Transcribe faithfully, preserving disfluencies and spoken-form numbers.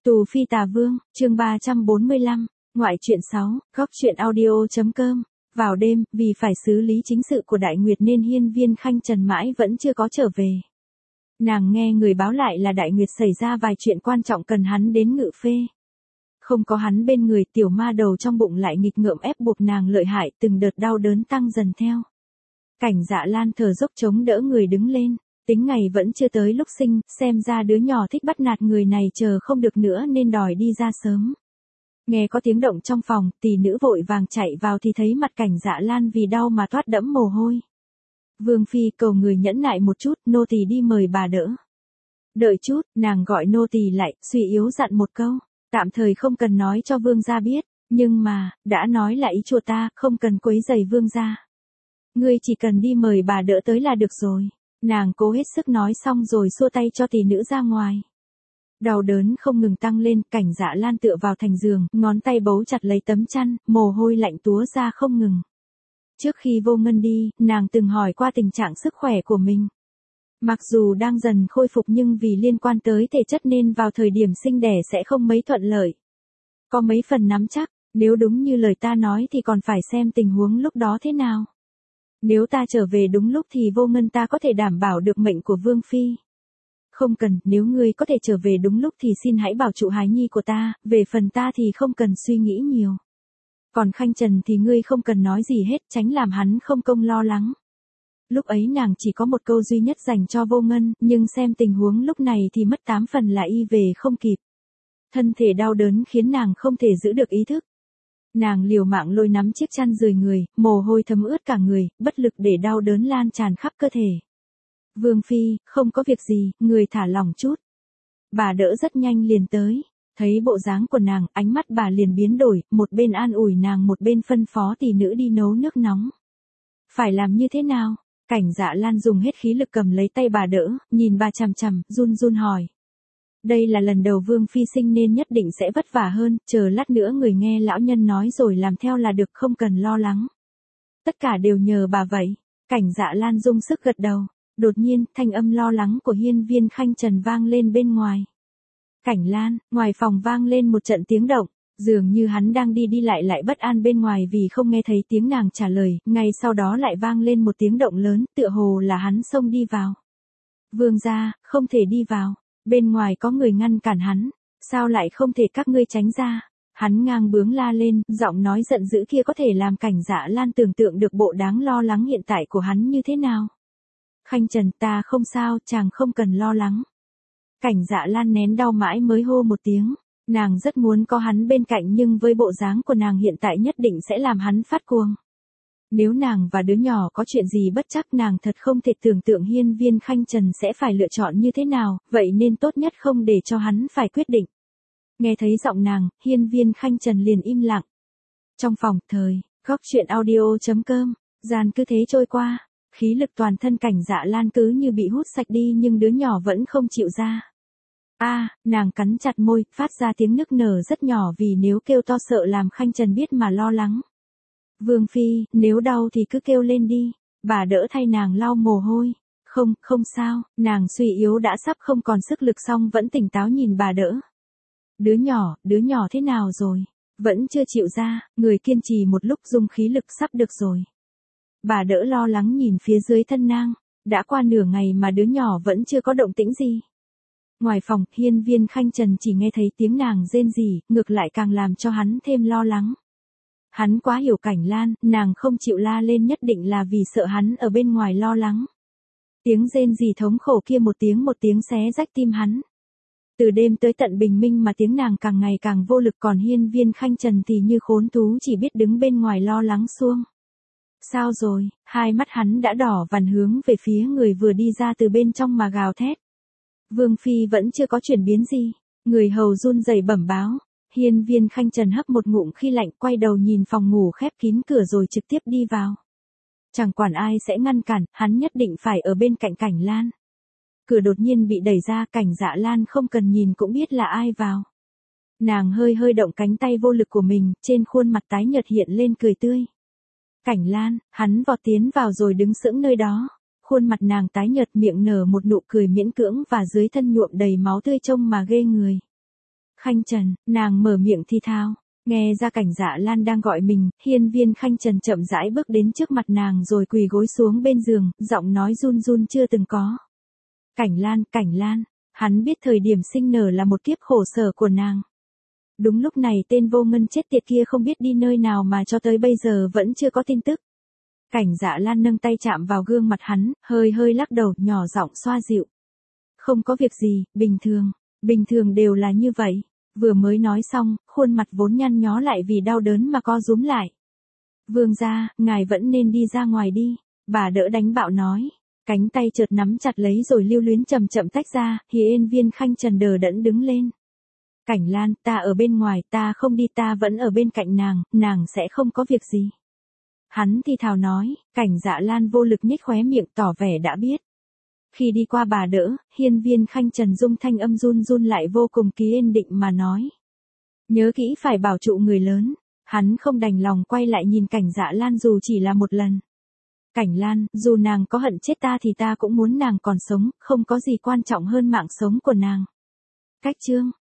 Tù Phi Tà Vương, chương ba trăm bốn mươi lăm, ngoại truyện sáu, góc truyện audio.com. Vào đêm, vì phải xử lý chính sự của Đại Nguyệt nên Hiên Viên Khanh Trần mãi vẫn chưa có trở về. Nàng nghe người báo lại là Đại Nguyệt xảy ra vài chuyện quan trọng cần hắn đến Ngự Phê. Không có hắn bên người, tiểu ma đầu trong bụng lại nghịch ngợm ép buộc nàng lợi hại, từng đợt đau đớn tăng dần theo. Cảnh Dạ Lan thở dốc chống đỡ người đứng lên. Tính ngày vẫn chưa tới lúc sinh, xem ra đứa nhỏ thích bắt nạt người này chờ không được nữa nên đòi đi ra sớm. Nghe có tiếng động trong phòng, tỷ nữ vội vàng chạy vào thì thấy mặt Cảnh Dạ Lan vì đau mà toát đẫm mồ hôi. Vương Phi cầu người nhẫn nại một chút, nô tỳ đi mời bà đỡ. Đợi chút, nàng gọi nô tỳ lại, suy yếu dặn một câu, tạm thời không cần nói cho vương gia biết, nhưng mà, đã nói là ý chùa ta, không cần quấy rầy vương gia. Ngươi chỉ cần đi mời bà đỡ tới là được rồi. Nàng cố hết sức nói xong rồi xua tay cho tỷ nữ ra ngoài. Đau đớn không ngừng tăng lên, Cảnh Dạ Lan tựa vào thành giường, ngón tay bấu chặt lấy tấm chăn, mồ hôi lạnh túa ra không ngừng. Trước khi Vô Ngân đi, nàng từng hỏi qua tình trạng sức khỏe của mình. Mặc dù đang dần khôi phục nhưng vì liên quan tới thể chất nên vào thời điểm sinh đẻ sẽ không mấy thuận lợi. Có mấy phần nắm chắc, nếu đúng như lời ta nói thì còn phải xem tình huống lúc đó thế nào. Nếu ta trở về đúng lúc thì Vô Ngân ta có thể đảm bảo được mệnh của Vương Phi. Không cần, nếu ngươi có thể trở về đúng lúc thì xin hãy bảo trụ hài nhi của ta, về phần ta thì không cần suy nghĩ nhiều. Còn Khanh Trần thì ngươi không cần nói gì hết, tránh làm hắn không công lo lắng. Lúc ấy nàng chỉ có một câu duy nhất dành cho Vô Ngân, nhưng xem tình huống lúc này thì mất tám phần là y về không kịp. Thân thể đau đớn khiến nàng không thể giữ được ý thức. Nàng liều mạng lôi nắm chiếc chăn rời người, mồ hôi thấm ướt cả người, bất lực để đau đớn lan tràn khắp cơ thể. Vương Phi, không có việc gì, người thả lỏng chút. Bà đỡ rất nhanh liền tới. Thấy bộ dáng của nàng, ánh mắt bà liền biến đổi, một bên an ủi nàng một bên phân phó tỷ nữ đi nấu nước nóng. Phải làm như thế nào? Cảnh Dạ Lan dùng hết khí lực cầm lấy tay bà đỡ, nhìn bà chằm chằm, run run hỏi. Đây là lần đầu Vương Phi sinh nên nhất định sẽ vất vả hơn, chờ lát nữa người nghe lão nhân nói rồi làm theo là được, không cần lo lắng. Tất cả đều nhờ bà vậy. Cảnh Dạ Lan dùng sức gật đầu. Đột nhiên, thanh âm lo lắng của Hiên Viên Khanh Trần vang lên bên ngoài. Cảnh Lan, ngoài phòng vang lên một trận tiếng động, dường như hắn đang đi đi lại lại bất an bên ngoài vì không nghe thấy tiếng nàng trả lời, ngay sau đó lại vang lên một tiếng động lớn, tựa hồ là hắn xông đi vào. Vương gia, không thể đi vào. Bên ngoài có người ngăn cản hắn, sao lại không thể các ngươi tránh ra? Hắn ngang bướng la lên, giọng nói giận dữ kia có thể làm Cảnh Dạ Lan tưởng tượng được bộ đáng lo lắng hiện tại của hắn như thế nào. Khanh Trần, ta không sao, chàng không cần lo lắng. Cảnh Dạ Lan nén đau mãi mới hô một tiếng, nàng rất muốn có hắn bên cạnh nhưng với bộ dáng của nàng hiện tại nhất định sẽ làm hắn phát cuồng. Nếu nàng và đứa nhỏ có chuyện gì bất trắc nàng thật không thể tưởng tượng Hiên Viên Khanh Trần sẽ phải lựa chọn như thế nào, vậy nên tốt nhất không để cho hắn phải quyết định. Nghe thấy giọng nàng, Hiên Viên Khanh Trần liền im lặng. Trong phòng, thời, góc truyện audio.com, gian cứ thế trôi qua, khí lực toàn thân Cảnh Dạ Lan cứ như bị hút sạch đi nhưng đứa nhỏ vẫn không chịu ra. A, à, nàng cắn chặt môi, phát ra tiếng nức nở rất nhỏ vì nếu kêu to sợ làm Khanh Trần biết mà lo lắng. Vương Phi, nếu đau thì cứ kêu lên đi, bà đỡ thay nàng lau mồ hôi. Không, không sao, nàng suy yếu đã sắp không còn sức lực song vẫn tỉnh táo nhìn bà đỡ. Đứa nhỏ, đứa nhỏ thế nào rồi? Vẫn chưa chịu ra, người kiên trì một lúc dùng khí lực sắp được rồi. Bà đỡ lo lắng nhìn phía dưới thân nang, đã qua nửa ngày mà đứa nhỏ vẫn chưa có động tĩnh gì. Ngoài phòng, Hiên Viên Khanh Trần chỉ nghe thấy tiếng nàng rên rỉ, ngược lại càng làm cho hắn thêm lo lắng. Hắn quá hiểu Cảnh Lan, nàng không chịu la lên nhất định là vì sợ hắn ở bên ngoài lo lắng. Tiếng rên rỉ thống khổ kia một tiếng một tiếng xé rách tim hắn. Từ đêm tới tận bình minh mà tiếng nàng càng ngày càng vô lực còn Hiên Viên Khanh Trần thì như khốn thú chỉ biết đứng bên ngoài lo lắng xuông. Sao rồi, hai mắt hắn đã đỏ vằn hướng về phía người vừa đi ra từ bên trong mà gào thét. Vương Phi vẫn chưa có chuyển biến gì, người hầu run rẩy bẩm báo. Hiên Viên Khanh Trần hấp một ngụm khi lạnh quay đầu nhìn phòng ngủ khép kín cửa rồi trực tiếp đi vào. Chẳng quản ai sẽ ngăn cản, hắn nhất định phải ở bên cạnh Cảnh Lan. Cửa đột nhiên bị đẩy ra, Cảnh Dạ Lan không cần nhìn cũng biết là ai vào. Nàng hơi hơi động cánh tay vô lực của mình, trên khuôn mặt tái nhợt hiện lên cười tươi. Cảnh Lan, hắn vọt tiến vào rồi đứng sững nơi đó. Khuôn mặt nàng tái nhợt miệng nở một nụ cười miễn cưỡng và dưới thân nhuộm đầy máu tươi trông mà ghê người. Khanh Trần, nàng mở miệng thi thao. Nghe ra Cảnh Dạ Lan đang gọi mình, hiên viên Khanh Trần chậm rãi bước đến trước mặt nàng rồi quỳ gối xuống bên giường, giọng nói run run chưa từng có. Cảnh Lan, Cảnh Lan, hắn biết thời điểm sinh nở là một kiếp khổ sở của nàng. Đúng lúc này tên vô ngân chết tiệt kia không biết đi nơi nào mà cho tới bây giờ vẫn chưa có tin tức. Cảnh Dạ Lan nâng tay chạm vào gương mặt hắn, hơi hơi lắc đầu, nhỏ giọng xoa dịu. Không có việc gì, bình thường, bình thường đều là như vậy. Vừa mới nói xong, khuôn mặt vốn nhăn nhó lại vì đau đớn mà co rúm lại. Vương gia, ngài vẫn nên đi ra ngoài đi, bà đỡ đánh bạo nói. Cánh tay chợt nắm chặt lấy rồi lưu luyến chậm chậm tách ra, hiên viên Khanh Trần đờ đẫn đứng lên. Cảnh Lan, ta ở bên ngoài, ta không đi, ta vẫn ở bên cạnh nàng, nàng sẽ không có việc gì. Hắn thì thào nói, Cảnh Dạ Lan vô lực nhếch khóe miệng tỏ vẻ đã biết. Khi đi qua bà đỡ, hiên viên Khanh Trần dung thanh âm run run lại vô cùng kiên định mà nói. Nhớ kỹ phải bảo trụ người lớn, hắn không đành lòng quay lại nhìn Cảnh Dạ Lan dù chỉ là một lần. Cảnh Lan, dù nàng có hận chết ta thì ta cũng muốn nàng còn sống, không có gì quan trọng hơn mạng sống của nàng. Cách chương